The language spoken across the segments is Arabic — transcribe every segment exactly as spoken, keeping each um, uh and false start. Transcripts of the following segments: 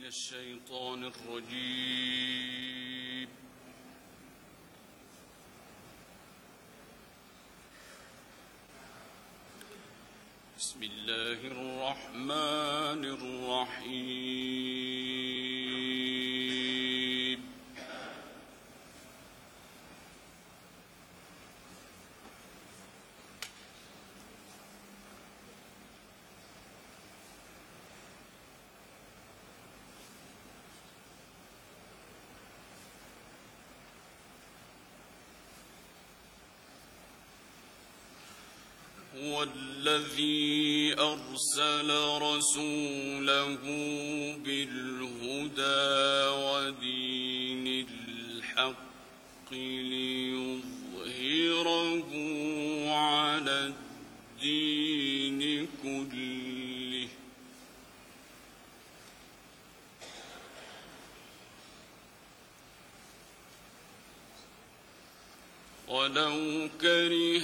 الشيطان الرجيم. بسم الله الرحمن الرحيم. هو الذي أرسل رسوله بالهدى ودين الحق ليظهره على الدين كله ولو كره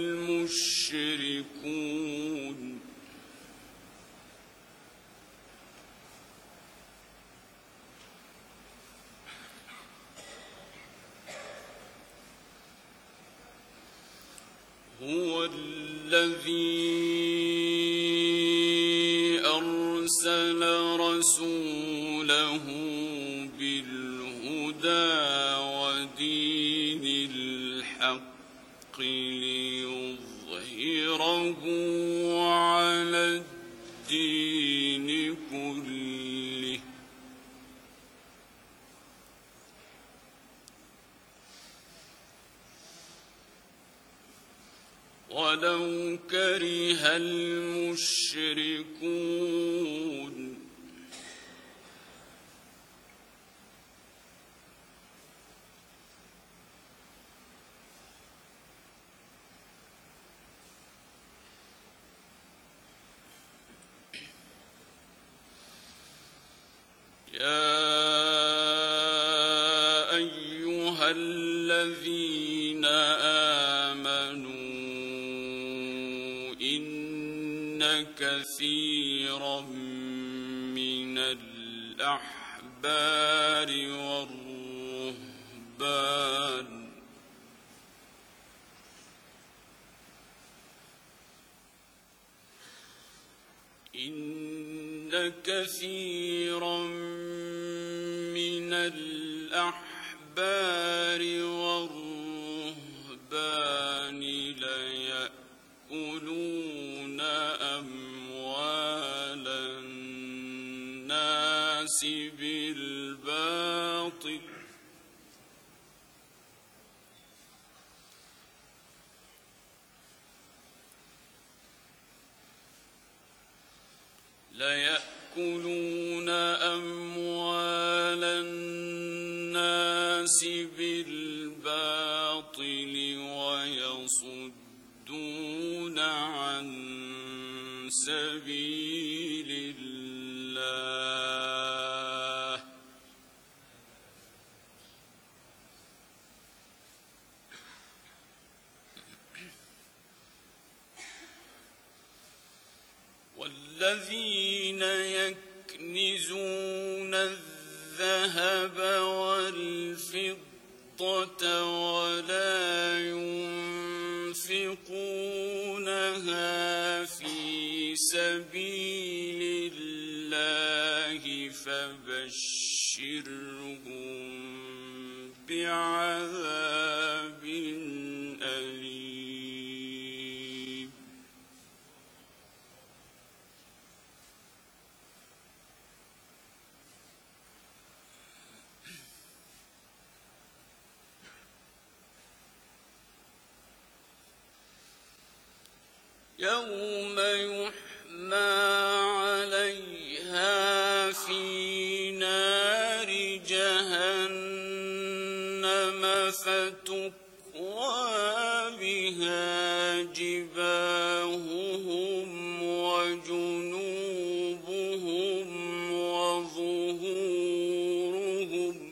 المشركون. هو الذي أرسل رسوله بالهدى ودين الحق ليظهره على الدين كله ولو كره المشركون. يا أيها الذين آمنوا إن كثيرا من الأحبار والرهبان إن كثيرا من الأحبار والرهبان ليأكلون أموال الناس بالباطل ليأكلون أموال الناس بالباطل ويصدون عن سبيل الله والذين يكنزون الذهب والفضة ولا ينفقونها في سبيل الله فبشرهم بعذاب أليم. يوم يحمى عليها في نار جهنم فتكوى بها جباههم وجنوبهم وظهورهم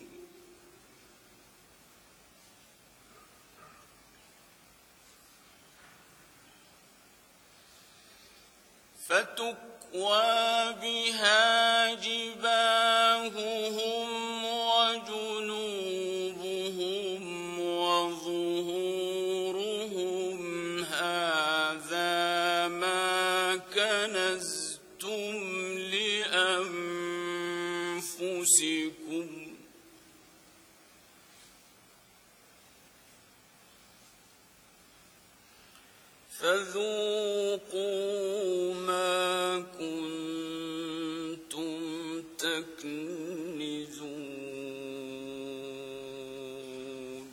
فتكوى بها جباههم لأنفسكم فذوقوا ما كنتم تكنزون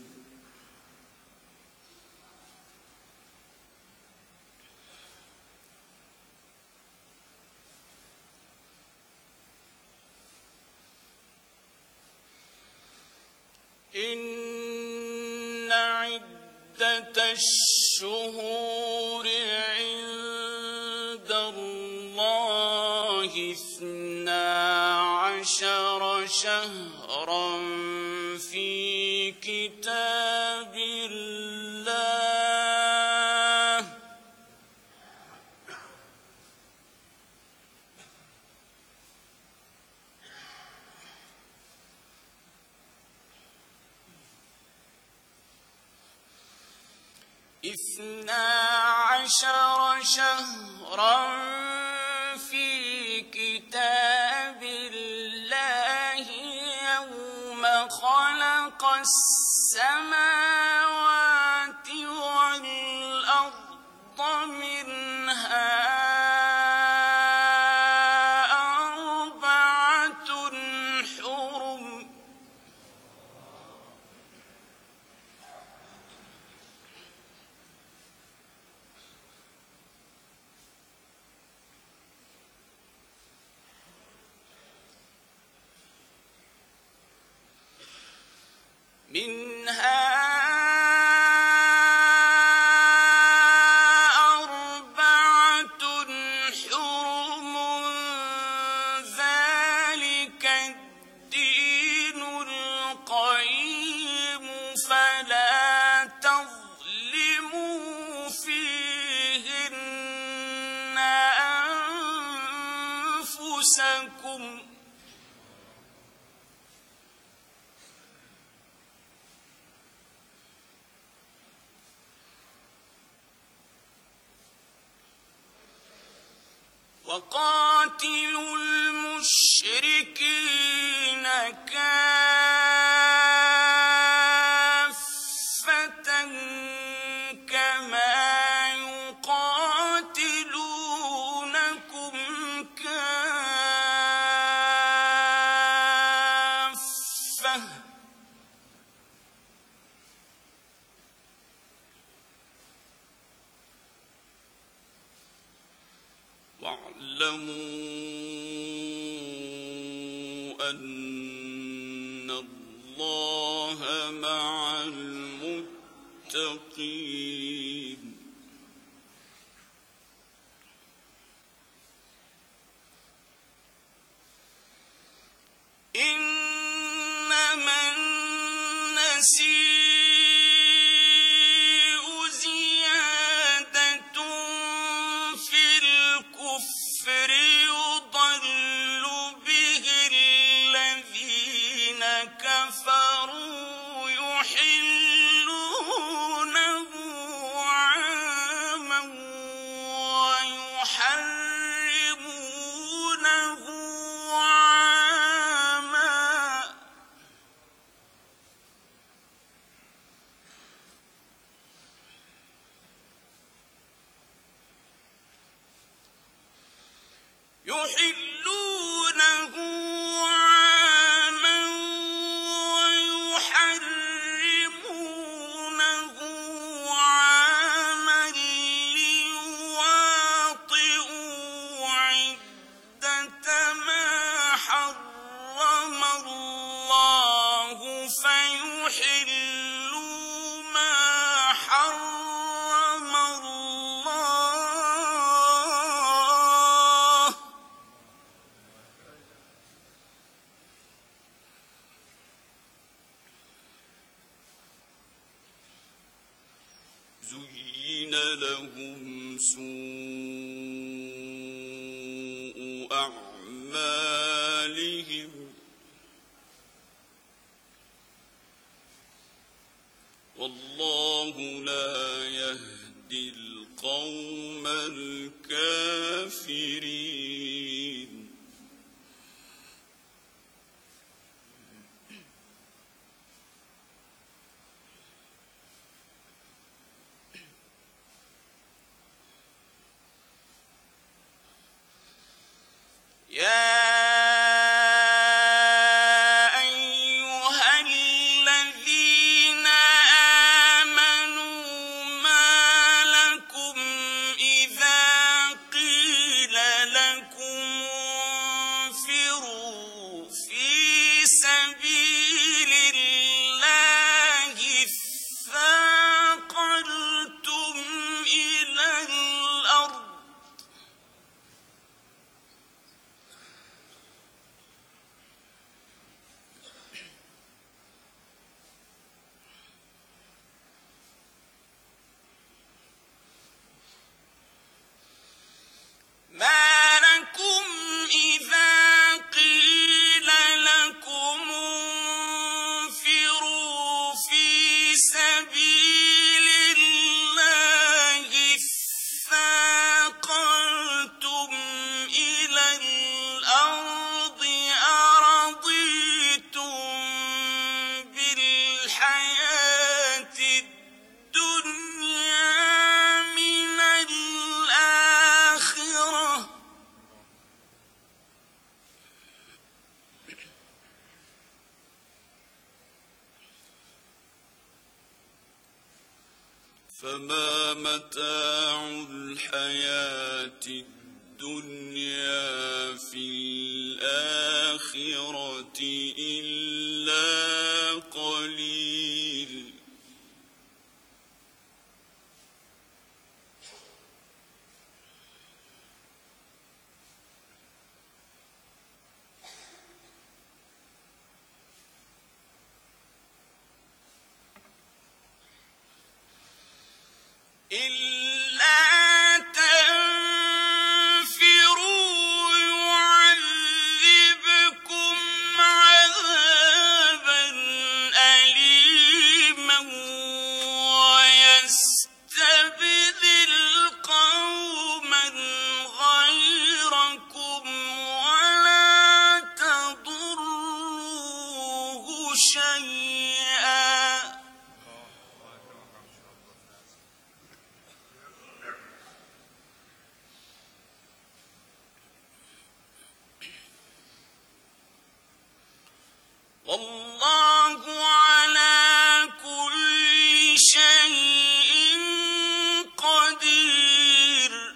إن عدة الشهور عند الله اثنا عشر شهرا في كتاب الله اثنا عشر شهرا في كتاب الله يوم خلق السماوات والأرض منها أربعة حرم منها أربعة حرم ذلك الدين القيم فلا تظلموا فيهن أنفسكم وقاتلوا المشركين كافة كما يقاتلونكم كافة واعلموا أن الله مع المتقين إنما النسيء زيادة في الكفر يضل به الذين كفروا يحلونه عاما ويحرمونه عاما يحلونه عاما ويحرمونه عاما ليواطئوا عدة ما حرم الله فيحلوا ما حرم الله زين لهم سوء أعمالهم والله لا يهدي القوم الكافرين يا أيها الذين آمنوا ما لكم إذا قيل لكم انفروا في سبيل الله اثاقلتم إلى الأرض ما لكم إذا قيل لكم انفروا في سبيل الله اثاقلتم إلى الأرض أرضيتم بالحياة الدنيا من الآخرة فما متاع الحياة الدنيا في الآخرة إلا قليل إلا تنفروا يعذبكم عذابا أليما ويستبدل قوما غيركم ولا تضروه شيئا والله على كل شيء قدير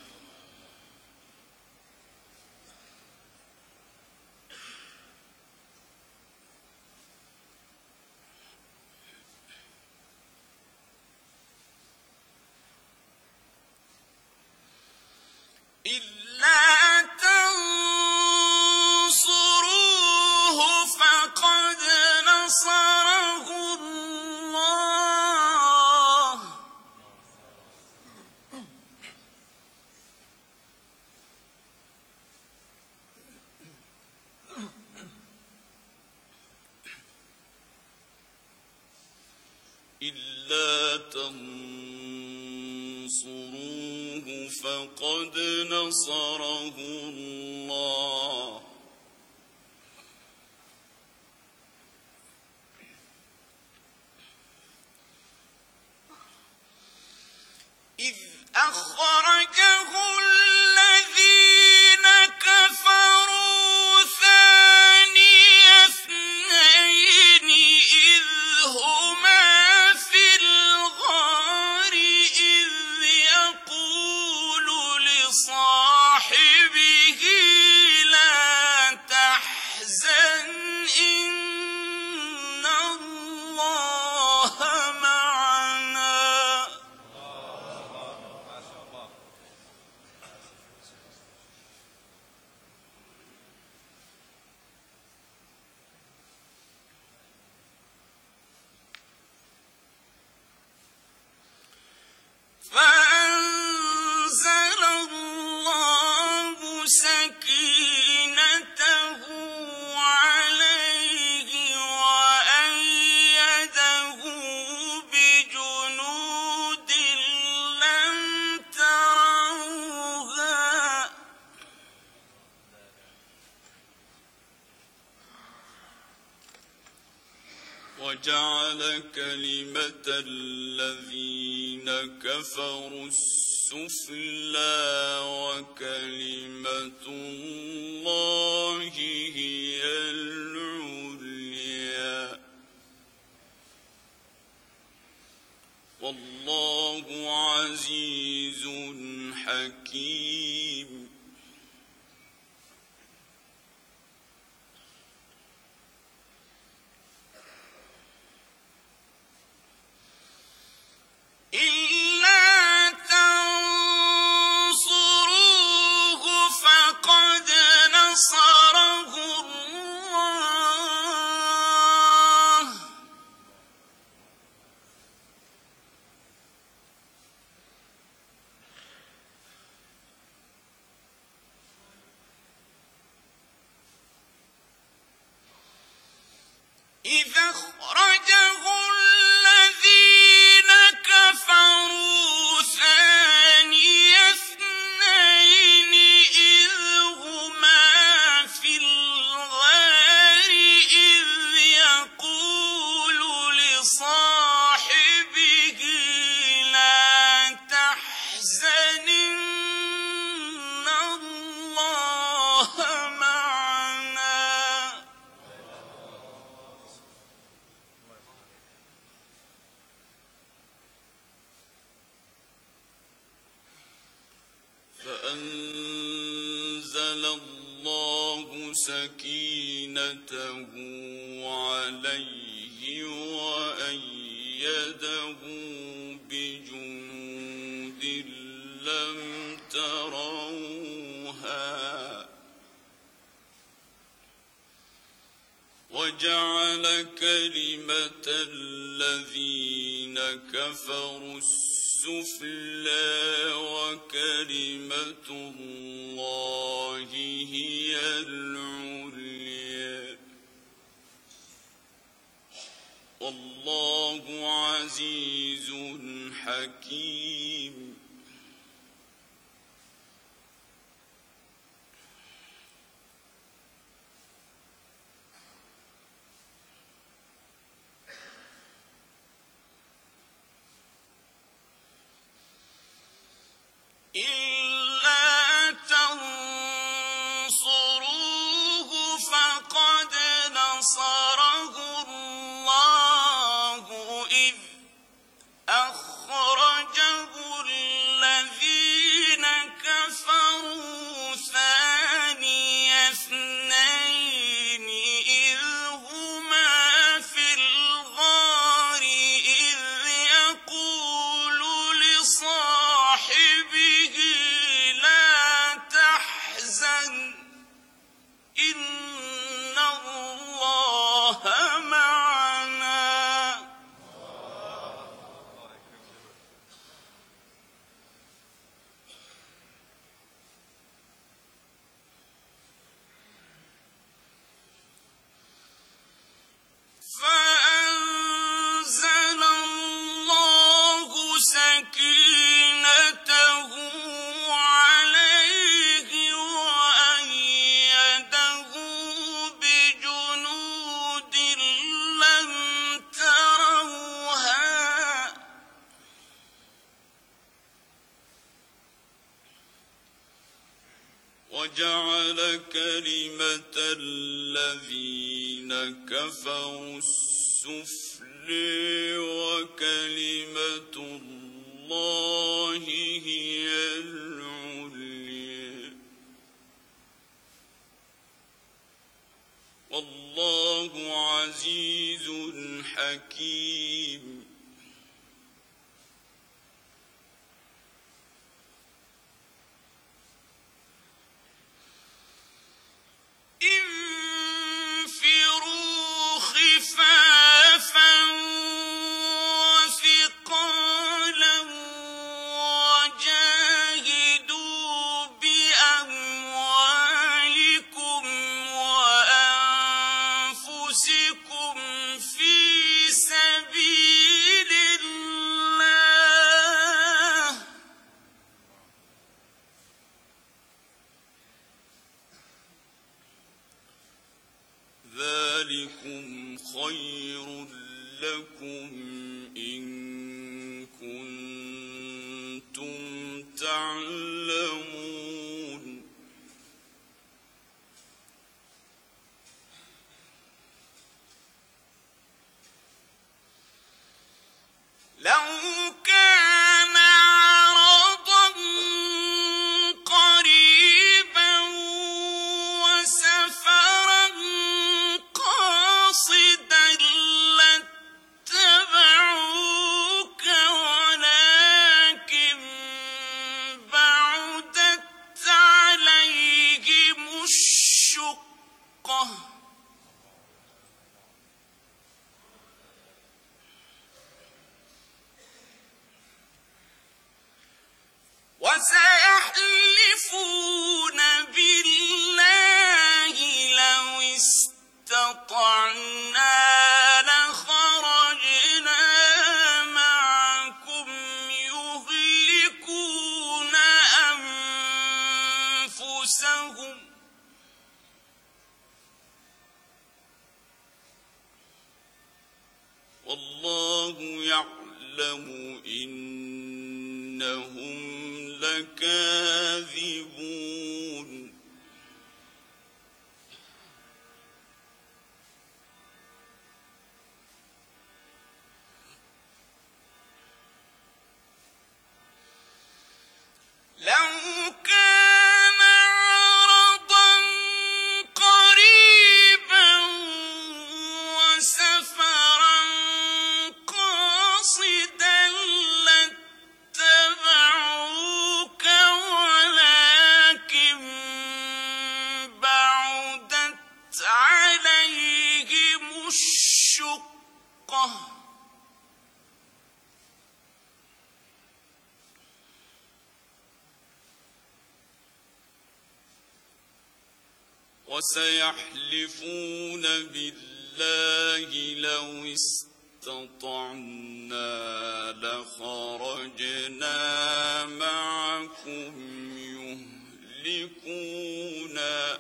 إلا تنصروه فقد نصره الله إلا تنصروه فقد نصره الله إذ أخرجه الذين كفروا ثاني اثنين إذ هما في الغار إذ يقول لصاحبه لا تحزن إن الله معنا فأنزل الله سكينته عليه وأيده بجنود لم تروها وجعل كلمة الذين كفروا السفلى وكلمة الله سكينته عليه وأيده بجند لم تروها وجعل كلمة الذين كفروا السفلى وكلمة الله هي العليا والله عزيز حكيم. إلا تنصروه فقد نصره الله إذ أخرجه الذين كفروا ثاني اثنين إذ هما في الغار إذ يقول لصاحبه لا تحزن إن الله معنا فأنزل الله سكينته عليه وأيده بجنود لم تروها وجعل كلمة الذين كفروا السفلى وكلمة الله هي العليا والله عزيز حكيم. انفروا خفافا وثقالا وجاهدوا بأموالكم وأنفسكم في سبيل الله ذلكم خير لكم إن كنتم تعلمون. لو كان عرضا قريبا وسفرا قاصدا لاتبعوك ولكن بعدت عليهم الشقة وسيحلفون بالله لو استطعنا لخرجنا معكم يهلكون أنفسهم والله يعلم إنهم لكاذبون. لو كان عرضا قريبا الشقة وسيحلفون بالله لو استطعنا لخرجنا معكم يهلكون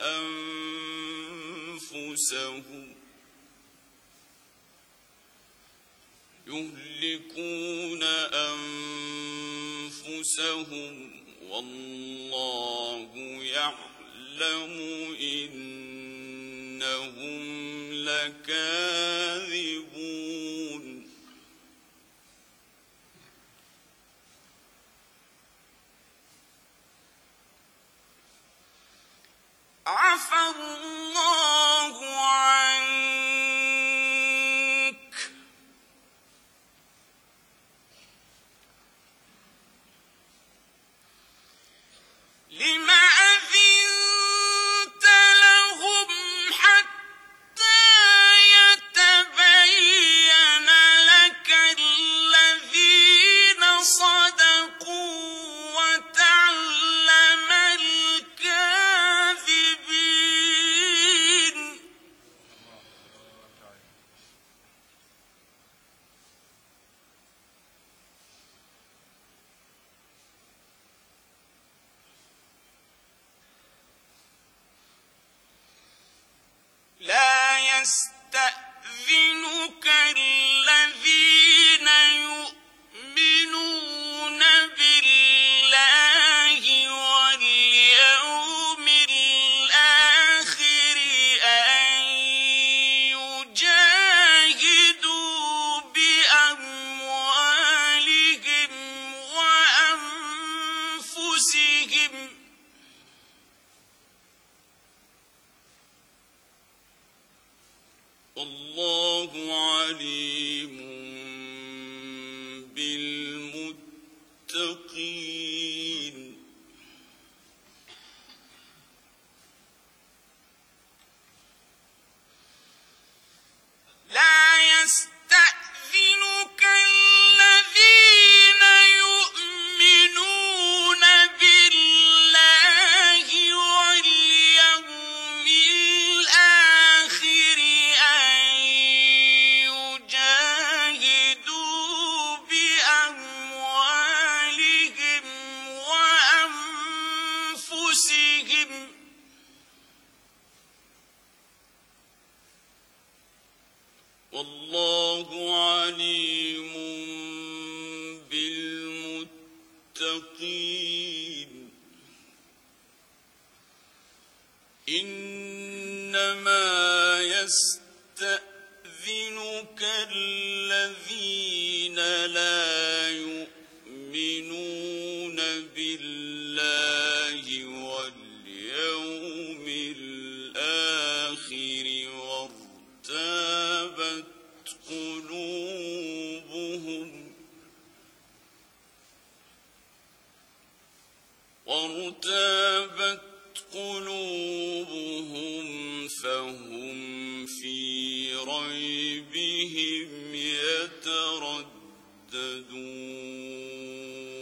أنفسهم يهلكون أنفسهم والله يعلم إنهم لكاذبون عفى الله عنك لما أذنت لهم حتى يتبين لك الذين صدقوا وتعلم الكاذبين لا يستأذنك الذين يؤمنون بالله واليوم الآخر أن يجاهدوا بأموالهم وأنفسهم والله عليم بالمتقين لا يستأذنك الذين يؤمنون بالله واليوم الآخر أن يجاهدوا بأموالهم وأنفسهم والله عليم بالمتقين إنما يستأذنك الذين لا يؤمنون بالله واليوم الآخر وارتابت قلوبهم وارتابت قلوبهم فهم في ريبهم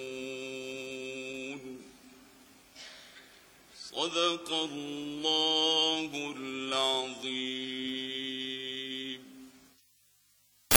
يترددون صدق الله